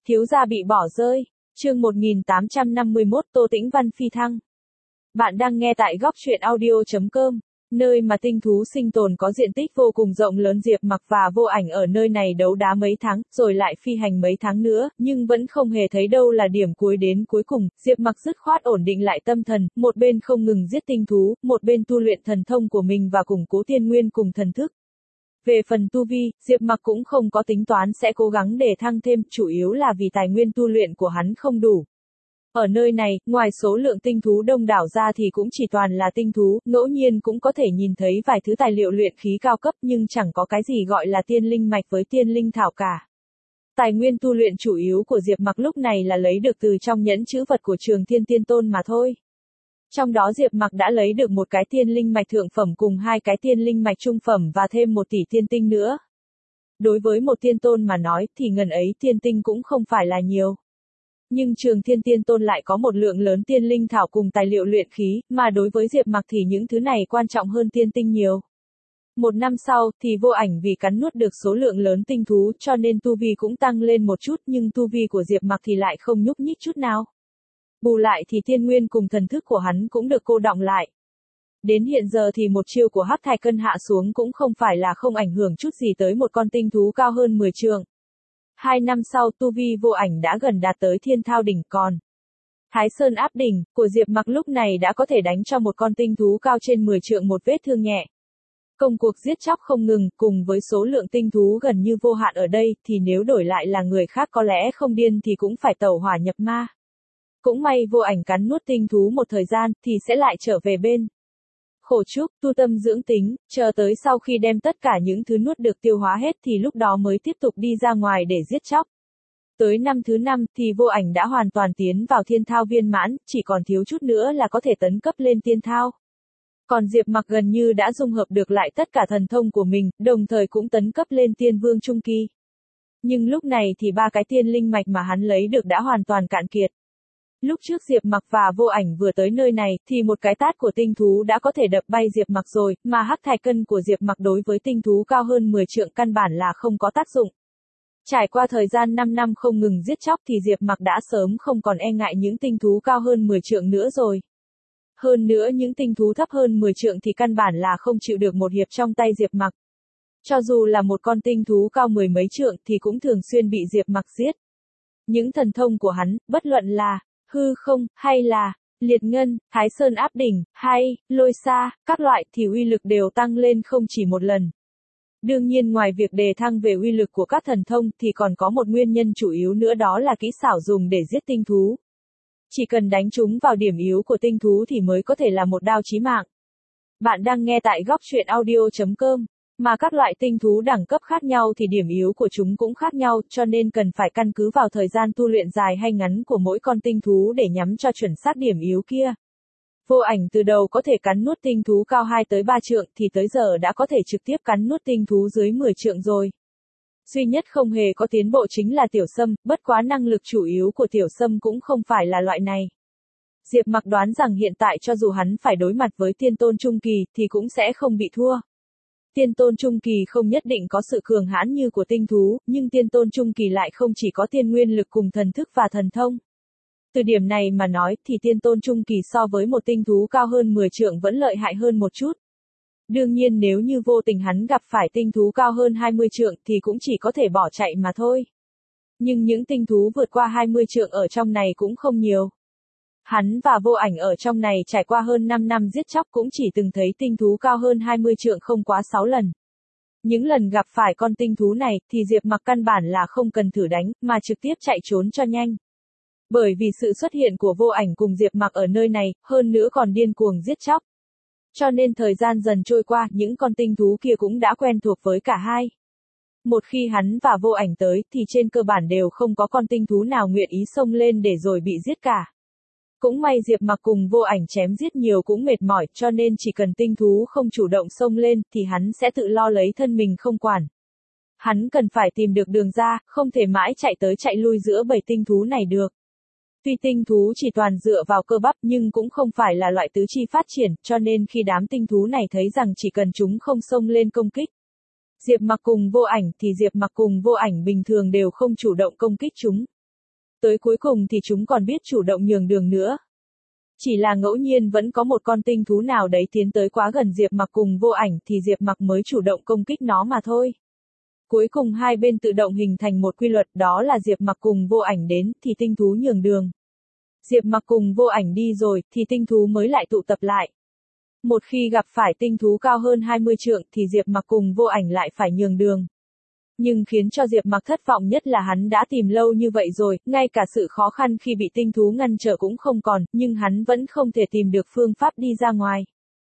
Thiếu gia bị bỏ rơi. Chương 1851 Tô Tĩnh Văn phi thăng. Bạn đang nghe tại góc truyện audio.com, nơi mà tinh thú sinh tồn có diện tích vô cùng rộng lớn. Diệp Mặc và Vô Ảnh ở nơi này đấu đá mấy tháng, rồi lại phi hành mấy tháng nữa, nhưng vẫn không hề thấy đâu là điểm cuối đến cuối cùng. Diệp Mặc dứt khoát ổn định lại tâm thần, một bên không ngừng giết tinh thú, một bên tu luyện thần thông của mình và củng cố tiên nguyên cùng thần thức. Về phần tu vi, Diệp Mặc cũng không có tính toán sẽ cố gắng để thăng thêm, chủ yếu là vì tài nguyên tu luyện của hắn không đủ. Ở nơi này, ngoài số lượng tinh thú đông đảo ra thì cũng chỉ toàn là tinh thú, ngẫu nhiên cũng có thể nhìn thấy vài thứ tài liệu luyện khí cao cấp nhưng chẳng có cái gì gọi là tiên linh mạch với tiên linh thảo cả. Tài nguyên tu luyện chủ yếu của Diệp Mặc lúc này là lấy được từ trong nhẫn chữ vật của Trường Thiên Tiên Tôn mà thôi. Trong đó Diệp Mặc đã lấy được một cái tiên linh mạch thượng phẩm cùng hai cái tiên linh mạch trung phẩm và thêm 1 tỷ tiên tinh nữa. Đối với một tiên tôn mà nói thì ngần ấy tiên tinh cũng không phải là nhiều. Nhưng Trường Thiên Tiên Tôn lại có một lượng lớn tiên linh thảo cùng tài liệu luyện khí, mà đối với Diệp Mặc thì những thứ này quan trọng hơn tiên tinh nhiều. Một năm sau thì Vô Ảnh vì cắn nuốt được số lượng lớn tinh thú cho nên tu vi cũng tăng lên một chút, nhưng tu vi của Diệp Mặc thì lại không nhúc nhích chút nào. Bù lại thì tiên nguyên cùng thần thức của hắn cũng được cô đọng lại. Đến hiện giờ thì một chiêu của Hắc Thải Cân hạ xuống cũng không phải là không ảnh hưởng chút gì tới một con tinh thú cao hơn 10 trượng. 2 năm sau tu vi Vô Ảnh đã gần đạt tới Thiên Thao đỉnh, còn Thái Sơn áp đỉnh của Diệp Mặc lúc này đã có thể đánh cho một con tinh thú cao trên 10 trượng một vết thương nhẹ. Công cuộc giết chóc không ngừng, cùng với số lượng tinh thú gần như vô hạn ở đây, thì nếu đổi lại là người khác có lẽ không điên thì cũng phải tẩu hỏa nhập ma. Cũng may Vô Ảnh cắn nuốt tinh thú một thời gian, thì sẽ lại trở về bên khổ trúc, tu tâm dưỡng tính, chờ tới sau khi đem tất cả những thứ nuốt được tiêu hóa hết thì lúc đó mới tiếp tục đi ra ngoài để giết chóc. Tới năm thứ 5 thì Vô Ảnh đã hoàn toàn tiến vào Thiên Thao viên mãn, chỉ còn thiếu chút nữa là có thể tấn cấp lên Tiên Thao. Còn Diệp Mặc gần như đã dung hợp được lại tất cả thần thông của mình, đồng thời cũng tấn cấp lên Tiên Vương Trung Kỳ. Nhưng lúc này thì 3 cái tiên linh mạch mà hắn lấy được đã hoàn toàn cạn kiệt. Lúc trước Diệp Mặc và Vô Ảnh vừa tới nơi này, thì một cái tát của tinh thú đã có thể đập bay Diệp Mặc rồi, mà Hắc Thải Cân của Diệp Mặc đối với tinh thú cao hơn 10 trượng căn bản là không có tác dụng. Trải qua thời gian 5 năm không ngừng giết chóc thì Diệp Mặc đã sớm không còn e ngại những tinh thú cao hơn 10 trượng nữa rồi. Hơn nữa những tinh thú thấp hơn 10 trượng thì căn bản là không chịu được một hiệp trong tay Diệp Mặc. Cho dù là một con tinh thú cao 10 mấy trượng thì cũng thường xuyên bị Diệp Mặc giết. Những thần thông của hắn, bất luận là hư không, hay là liệt ngân, Thái Sơn áp đỉnh, hay lôi xa, các loại thì uy lực đều tăng lên không chỉ một lần. Đương nhiên ngoài việc đề thăng về uy lực của các thần thông thì còn có một nguyên nhân chủ yếu nữa, đó là kỹ xảo dùng để giết tinh thú. Chỉ cần đánh trúng vào điểm yếu của tinh thú thì mới có thể là một đao chí mạng. Bạn đang nghe tại góc truyện audio.com. Mà các loại tinh thú đẳng cấp khác nhau thì điểm yếu của chúng cũng khác nhau, cho nên cần phải căn cứ vào thời gian tu luyện dài hay ngắn của mỗi con tinh thú để nhắm cho chuẩn xác điểm yếu kia. Vô Ảnh từ đầu có thể cắn nuốt tinh thú cao 2 tới 3 trượng thì tới giờ đã có thể trực tiếp cắn nuốt tinh thú dưới 10 trượng rồi. Duy nhất không hề có tiến bộ chính là Tiểu Sâm, bất quá năng lực chủ yếu của Tiểu Sâm cũng không phải là loại này. Diệp Mặc đoán rằng hiện tại cho dù hắn phải đối mặt với Tiên Tôn Trung Kỳ thì cũng sẽ không bị thua. Tiên Tôn Trung Kỳ không nhất định có sự cường hãn như của tinh thú, nhưng Tiên Tôn Trung Kỳ lại không chỉ có tiên nguyên lực cùng thần thức và thần thông. Từ điểm này mà nói thì Tiên Tôn Trung Kỳ so với một tinh thú cao hơn 10 trượng vẫn lợi hại hơn một chút. Đương nhiên nếu như vô tình hắn gặp phải tinh thú cao hơn 20 trượng thì cũng chỉ có thể bỏ chạy mà thôi. Nhưng những tinh thú vượt qua 20 trượng ở trong này cũng không nhiều. Hắn và Vô Ảnh ở trong này trải qua hơn 5 năm giết chóc cũng chỉ từng thấy tinh thú cao hơn 20 trượng không quá 6 lần. Những lần gặp phải con tinh thú này thì Diệp Mặc căn bản là không cần thử đánh, mà trực tiếp chạy trốn cho nhanh. Bởi vì sự xuất hiện của Vô Ảnh cùng Diệp Mặc ở nơi này, hơn nữa còn điên cuồng giết chóc. Cho nên thời gian dần trôi qua, những con tinh thú kia cũng đã quen thuộc với cả hai. Một khi hắn và Vô Ảnh tới thì trên cơ bản đều không có con tinh thú nào nguyện ý xông lên để rồi bị giết cả. Cũng may Diệp Mặc cùng Vô Ảnh chém giết nhiều cũng mệt mỏi, cho nên chỉ cần tinh thú không chủ động xông lên thì hắn sẽ tự lo lấy thân mình không quản. Hắn cần phải tìm được đường ra, không thể mãi chạy tới chạy lui giữa bầy tinh thú này được. Tuy tinh thú chỉ toàn dựa vào cơ bắp nhưng cũng không phải là loại tứ chi phát triển, cho nên khi đám tinh thú này thấy rằng chỉ cần chúng không xông lên công kích Diệp Mặc cùng Vô Ảnh thì Diệp Mặc cùng Vô Ảnh bình thường đều không chủ động công kích chúng. Tới cuối cùng thì chúng còn biết chủ động nhường đường nữa. Chỉ là ngẫu nhiên vẫn có một con tinh thú nào đấy tiến tới quá gần Diệp Mặc cùng Vô Ảnh thì Diệp Mặc mới chủ động công kích nó mà thôi. Cuối cùng hai bên tự động hình thành một quy luật, đó là Diệp Mặc cùng Vô Ảnh đến thì tinh thú nhường đường. Diệp Mặc cùng Vô Ảnh đi rồi thì tinh thú mới lại tụ tập lại. Một khi gặp phải tinh thú cao hơn 20 trượng thì Diệp Mặc cùng Vô Ảnh lại phải nhường đường. Nhưng khiến cho Diệp Mặc thất vọng nhất là hắn đã tìm lâu như vậy rồi, ngay cả sự khó khăn khi bị tinh thú ngăn trở cũng không còn, nhưng hắn vẫn không thể tìm được phương pháp đi ra ngoài.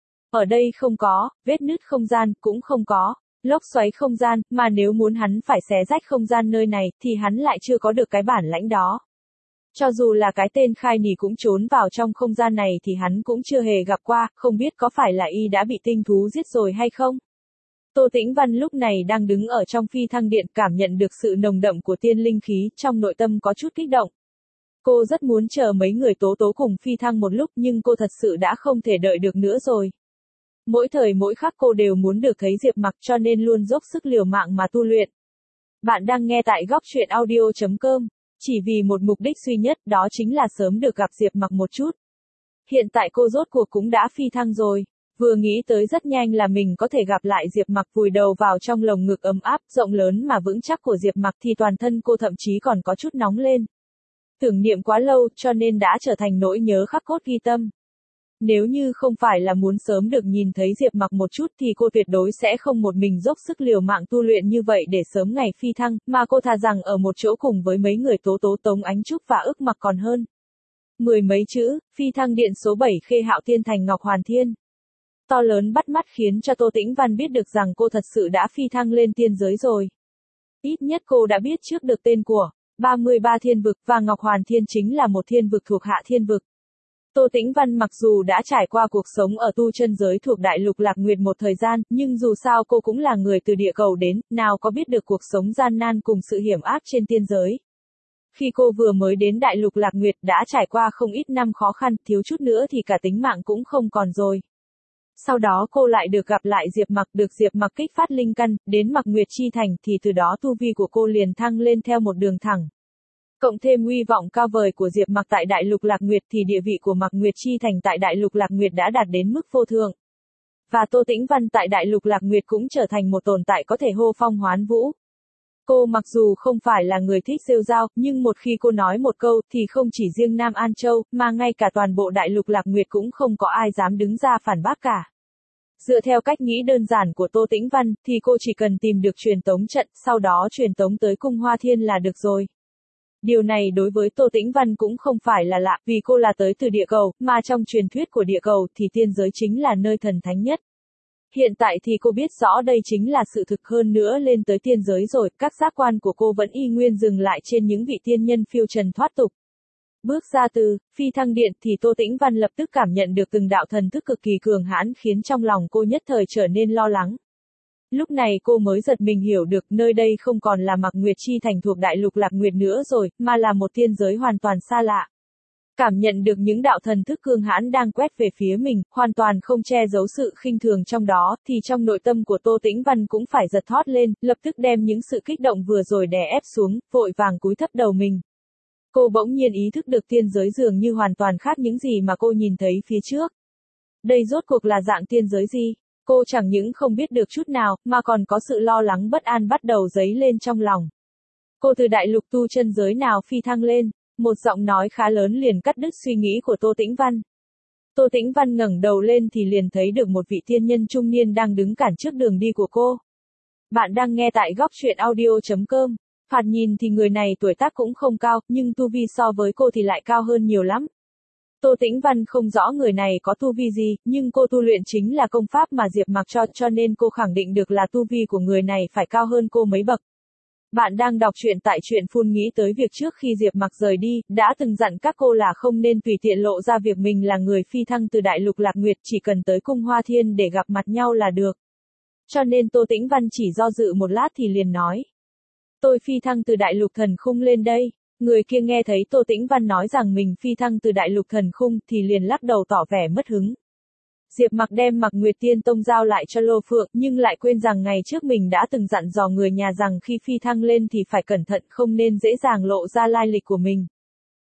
Ở đây không có, vết nứt không gian, cũng không có, lốc xoáy không gian, mà nếu muốn hắn phải xé rách không gian nơi này, thì hắn lại chưa có được cái bản lãnh đó. Cho dù là cái tên Khai Nỉ cũng trốn vào trong không gian này thì hắn cũng chưa hề gặp qua, không biết có phải là y đã bị tinh thú giết rồi hay không. Tô Tĩnh Văn lúc này đang đứng ở trong phi thăng điện, cảm nhận được sự nồng đậm của tiên linh khí, trong nội tâm có chút kích động. Cô rất muốn chờ mấy người Tố Tố cùng phi thăng một lúc nhưng cô thật sự đã không thể đợi được nữa rồi. Mỗi thời mỗi khắc cô đều muốn được thấy Diệp Mặc cho nên luôn dốc sức liều mạng mà tu luyện. Bạn đang nghe tại góc truyện audio.com, chỉ vì một mục đích duy nhất, đó chính là sớm được gặp Diệp Mặc một chút. Hiện tại cô rốt cuộc cũng đã phi thăng rồi. Vừa nghĩ tới rất nhanh là mình có thể gặp lại Diệp Mặc vùi đầu vào trong lồng ngực ấm áp, rộng lớn mà vững chắc của Diệp Mặc thì toàn thân cô thậm chí còn có chút nóng lên. Tưởng niệm quá lâu cho nên đã trở thành nỗi nhớ khắc cốt ghi tâm. Nếu như không phải là muốn sớm được nhìn thấy Diệp Mặc một chút thì cô tuyệt đối sẽ không một mình dốc sức liều mạng tu luyện như vậy để sớm ngày phi thăng, mà cô thà rằng ở một chỗ cùng với mấy người Tố Tố, Tống Ánh Trúc và Ức Mặc còn hơn. Mười mấy chữ, phi thăng điện số 7 Khê Hạo Tiên Thành Ngọc Hoàn Thiên. To lớn bắt mắt khiến cho Tô Tĩnh Văn biết được rằng cô thật sự đã phi thăng lên tiên giới rồi. Ít nhất cô đã biết trước được tên của 33 thiên vực và Ngọc Hoàn Thiên chính là một thiên vực thuộc Hạ Thiên vực. Tô Tĩnh Văn mặc dù đã trải qua cuộc sống ở tu chân giới thuộc Đại Lục Lạc Nguyệt một thời gian, nhưng dù sao cô cũng là người từ địa cầu đến, nào có biết được cuộc sống gian nan cùng sự hiểm ác trên tiên giới. Khi cô vừa mới đến Đại Lục Lạc Nguyệt đã trải qua không ít năm khó khăn, thiếu chút nữa thì cả tính mạng cũng không còn rồi. Sau đó cô lại được gặp lại Diệp Mặc, được Diệp Mặc kích phát linh căn, đến Mặc Nguyệt Chi Thành thì từ đó tu vi của cô liền thăng lên theo một đường thẳng. Cộng thêm uy vọng cao vời của Diệp Mặc tại Đại Lục Lạc Nguyệt thì địa vị của Mặc Nguyệt Chi Thành tại Đại Lục Lạc Nguyệt đã đạt đến mức vô thượng. Và Tô Tĩnh Văn tại Đại Lục Lạc Nguyệt cũng trở thành một tồn tại có thể hô phong hoán vũ. Cô mặc dù không phải là người thích rêu rao, nhưng một khi cô nói một câu thì không chỉ riêng Nam An Châu, mà ngay cả toàn bộ Đại Lục Lạc Nguyệt cũng không có ai dám đứng ra phản bác cả. Dựa theo cách nghĩ đơn giản của Tô Tĩnh Văn thì cô chỉ cần tìm được truyền tống trận, sau đó truyền tống tới Cung Hoa Thiên là được rồi. Điều này đối với Tô Tĩnh Văn cũng không phải là lạ, vì cô là tới từ địa cầu, mà trong truyền thuyết của địa cầu thì tiên giới chính là nơi thần thánh nhất. Hiện tại thì cô biết rõ đây chính là sự thực, hơn nữa lên tới tiên giới rồi, các giác quan của cô vẫn y nguyên dừng lại trên những vị tiên nhân phiêu trần thoát tục. Bước ra từ phi thăng điện thì Tô Tĩnh Văn lập tức cảm nhận được từng đạo thần thức cực kỳ cường hãn khiến trong lòng cô nhất thời trở nên lo lắng. Lúc này cô mới giật mình hiểu được nơi đây không còn là Mặc Nguyệt Chi Thành thuộc Đại Lục Lạc Nguyệt nữa rồi, mà là một tiên giới hoàn toàn xa lạ. Cảm nhận được những đạo thần thức cường hãn đang quét về phía mình, hoàn toàn không che giấu sự khinh thường trong đó, thì trong nội tâm của Tô Tĩnh Văn cũng phải giật thót lên, lập tức đem những sự kích động vừa rồi đè ép xuống, vội vàng cúi thấp đầu mình. Cô bỗng nhiên ý thức được tiên giới dường như hoàn toàn khác những gì mà cô nhìn thấy phía trước. Đây rốt cuộc là dạng tiên giới gì? Cô chẳng những không biết được chút nào, mà còn có sự lo lắng bất an bắt đầu dấy lên trong lòng. Cô từ đại lục tu chân giới nào phi thăng lên? Một giọng nói khá lớn liền cắt đứt suy nghĩ của Tô Tĩnh Văn. Tô Tĩnh Văn ngẩng đầu lên thì liền thấy được một vị tiên nhân trung niên đang đứng cản trước đường đi của cô. Bạn đang nghe tại góc truyện audio.com. Thoạt nhìn thì người này tuổi tác cũng không cao, nhưng tu vi so với cô thì lại cao hơn nhiều lắm. Tô Tĩnh Văn không rõ người này có tu vi gì, nhưng cô tu luyện chính là công pháp mà Diệp Mặc cho nên cô khẳng định được là tu vi của người này phải cao hơn cô mấy bậc. Bạn đang đọc truyện tại truyện phun, nghĩ tới việc trước khi Diệp Mặc rời đi, đã từng dặn các cô là không nên tùy tiện lộ ra việc mình là người phi thăng từ Đại Lục Lạc Nguyệt, chỉ cần tới Cung Hoa Thiên để gặp mặt nhau là được. Cho nên Tô Tĩnh Văn chỉ do dự một lát thì liền nói. Tôi phi thăng từ Đại Lục Thần Khung lên đây. Người kia nghe thấy Tô Tĩnh Văn nói rằng mình phi thăng từ Đại Lục Thần Khung thì liền lắc đầu tỏ vẻ mất hứng. Diệp Mặc đem Mặc Nguyệt Tiên Tông giao lại cho Lô Phượng, nhưng lại quên rằng ngày trước mình đã từng dặn dò người nhà rằng khi phi thăng lên thì phải cẩn thận, không nên dễ dàng lộ ra lai lịch của mình.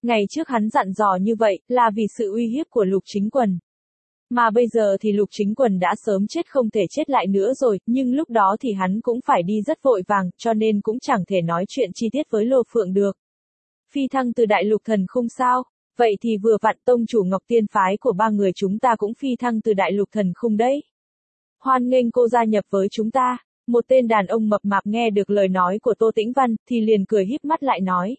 Ngày trước hắn dặn dò như vậy, là vì sự uy hiếp của Lục Chính Quần. Mà bây giờ thì Lục Chính Quần đã sớm chết không thể chết lại nữa rồi, nhưng lúc đó thì hắn cũng phải đi rất vội vàng, cho nên cũng chẳng thể nói chuyện chi tiết với Lô Phượng được. Phi thăng từ Đại Lục Thần Khung sao? Vậy thì vừa vặn tông chủ Ngọc Tiên phái của ba người chúng ta cũng phi thăng từ Đại Lục Thần Khung đấy. Hoan nghênh cô gia nhập với chúng ta. Một tên đàn ông mập mạp nghe được lời nói của Tô Tĩnh Văn, thì liền cười híp mắt lại nói.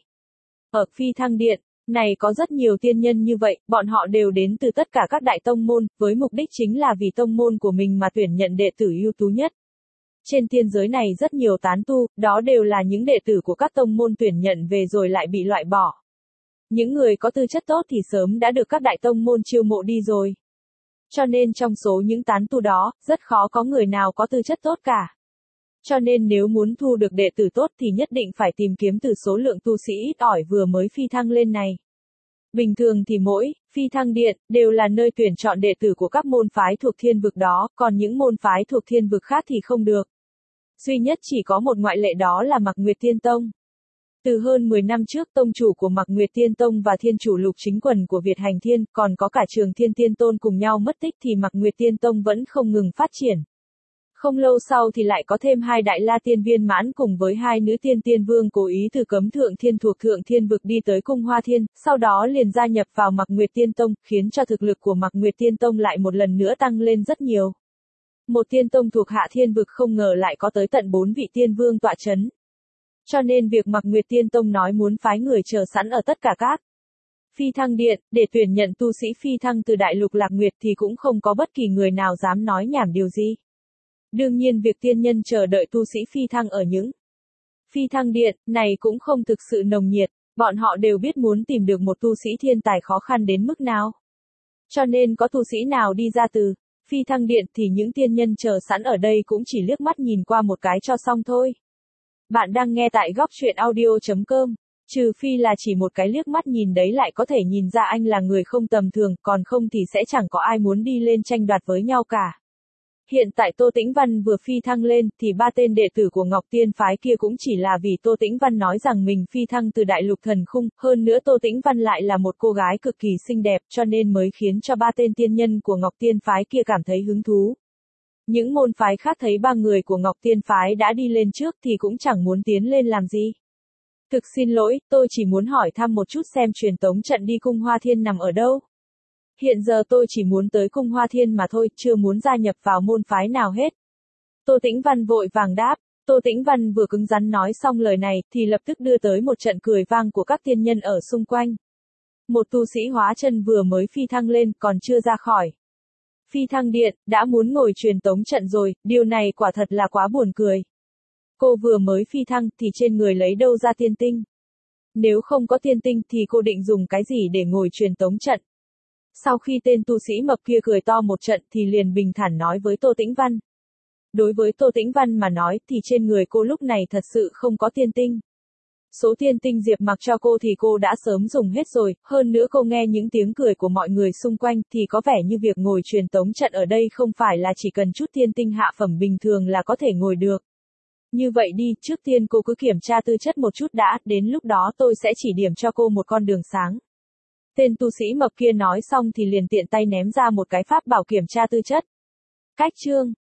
Ở Phi Thăng Điện, này có rất nhiều tiên nhân như vậy, bọn họ đều đến từ tất cả các đại tông môn, với mục đích chính là vì tông môn của mình mà tuyển nhận đệ tử ưu tú nhất. Trên tiên giới này rất nhiều tán tu, đó đều là những đệ tử của các tông môn tuyển nhận về rồi lại bị loại bỏ. Những người có tư chất tốt thì sớm đã được các đại tông môn chiêu mộ đi rồi. Cho nên trong số những tán tu đó, rất khó có người nào có tư chất tốt cả. Cho nên nếu muốn thu được đệ tử tốt thì nhất định phải tìm kiếm từ số lượng tu sĩ ít ỏi vừa mới phi thăng lên này. Bình thường thì mỗi Phi Thăng Điện đều là nơi tuyển chọn đệ tử của các môn phái thuộc thiên vực đó, còn những môn phái thuộc thiên vực khác thì không được. Duy nhất chỉ có một ngoại lệ, đó là Mạc Nguyệt Tiên Tông. Từ hơn 10 năm trước, tông chủ của Mạc Nguyệt Tiên Tông và thiên chủ Lục Chính Quần của Việt Hành Thiên, còn có cả Trường Thiên Tiên Tôn cùng nhau mất tích thì Mạc Nguyệt Tiên Tông vẫn không ngừng phát triển. Không lâu sau thì lại có thêm 2 đại la tiên viên mãn cùng với 2 nữ tiên tiên vương cố ý từ Cấm Thượng Thiên thuộc Thượng Thiên vực đi tới Cung Hoa Thiên, sau đó liền gia nhập vào Mạc Nguyệt Tiên Tông, khiến cho thực lực của Mạc Nguyệt Tiên Tông lại một lần nữa tăng lên rất nhiều. Một tiên tông thuộc Hạ Thiên vực không ngờ lại có tới tận 4 vị tiên vương tọa chấn. Cho nên việc Mạc Nguyệt Tiên Tông nói muốn phái người chờ sẵn ở tất cả các Phi Thăng Điện, để tuyển nhận tu sĩ phi thăng từ Đại Lục Lạc Nguyệt thì cũng không có bất kỳ người nào dám nói nhảm điều gì. Đương nhiên việc tiên nhân chờ đợi tu sĩ phi thăng ở những Phi Thăng Điện này cũng không thực sự nồng nhiệt, bọn họ đều biết muốn tìm được một tu sĩ thiên tài khó khăn đến mức nào. Cho nên có tu sĩ nào đi ra từ Phi Thăng Điện thì những tiên nhân chờ sẵn ở đây cũng chỉ liếc mắt nhìn qua một cái cho xong thôi. Bạn đang nghe tại góc truyện audio.com. Trừ phi là chỉ một cái liếc mắt nhìn đấy lại có thể nhìn ra anh là người không tầm thường, còn không thì sẽ chẳng có ai muốn đi lên tranh đoạt với nhau cả. Hiện tại Tô Tĩnh Văn vừa phi thăng lên, thì 3 tên đệ tử của Ngọc Tiên phái kia cũng chỉ là vì Tô Tĩnh Văn nói rằng mình phi thăng từ Đại Lục Thần Khung, hơn nữa Tô Tĩnh Văn lại là một cô gái cực kỳ xinh đẹp, cho nên mới khiến cho 3 tên tiên nhân của Ngọc Tiên phái kia cảm thấy hứng thú. Những môn phái khác thấy 3 người của Ngọc Tiên phái đã đi lên trước thì cũng chẳng muốn tiến lên làm gì. Thực xin lỗi, tôi chỉ muốn hỏi thăm một chút xem truyền tống trận đi Cung Hoa Thiên nằm ở đâu. Hiện giờ tôi chỉ muốn tới Cung Hoa Thiên mà thôi, chưa muốn gia nhập vào môn phái nào hết. Tô Tĩnh Văn vội vàng đáp. Tô Tĩnh Văn vừa cứng rắn nói xong lời này, thì lập tức đưa tới một trận cười vang của các tiên nhân ở xung quanh. Một tu sĩ hóa chân vừa mới phi thăng lên, còn chưa ra khỏi Phi Thăng Điện, đã muốn ngồi truyền tống trận rồi, điều này quả thật là quá buồn cười. Cô vừa mới phi thăng, thì trên người lấy đâu ra tiên tinh? Nếu không có tiên tinh thì cô định dùng cái gì để ngồi truyền tống trận? Sau khi tên tu sĩ mập kia cười to một trận thì liền bình thản nói với Tô Tĩnh Văn. Đối với Tô Tĩnh Văn mà nói thì trên người cô lúc này thật sự không có tiên tinh. Số tiên tinh Diệp mặc cho cô thì cô đã sớm dùng hết rồi, hơn nữa cô nghe những tiếng cười của mọi người xung quanh thì có vẻ như việc ngồi truyền tống trận ở đây không phải là chỉ cần chút tiên tinh hạ phẩm bình thường là có thể ngồi được. Như vậy đi, trước tiên cô cứ kiểm tra tư chất một chút đã, đến lúc đó tôi sẽ chỉ điểm cho cô một con đường sáng. Tên tu sĩ mập kia nói xong thì liền tiện tay ném ra một cái pháp bảo kiểm tra tư chất. Cách chương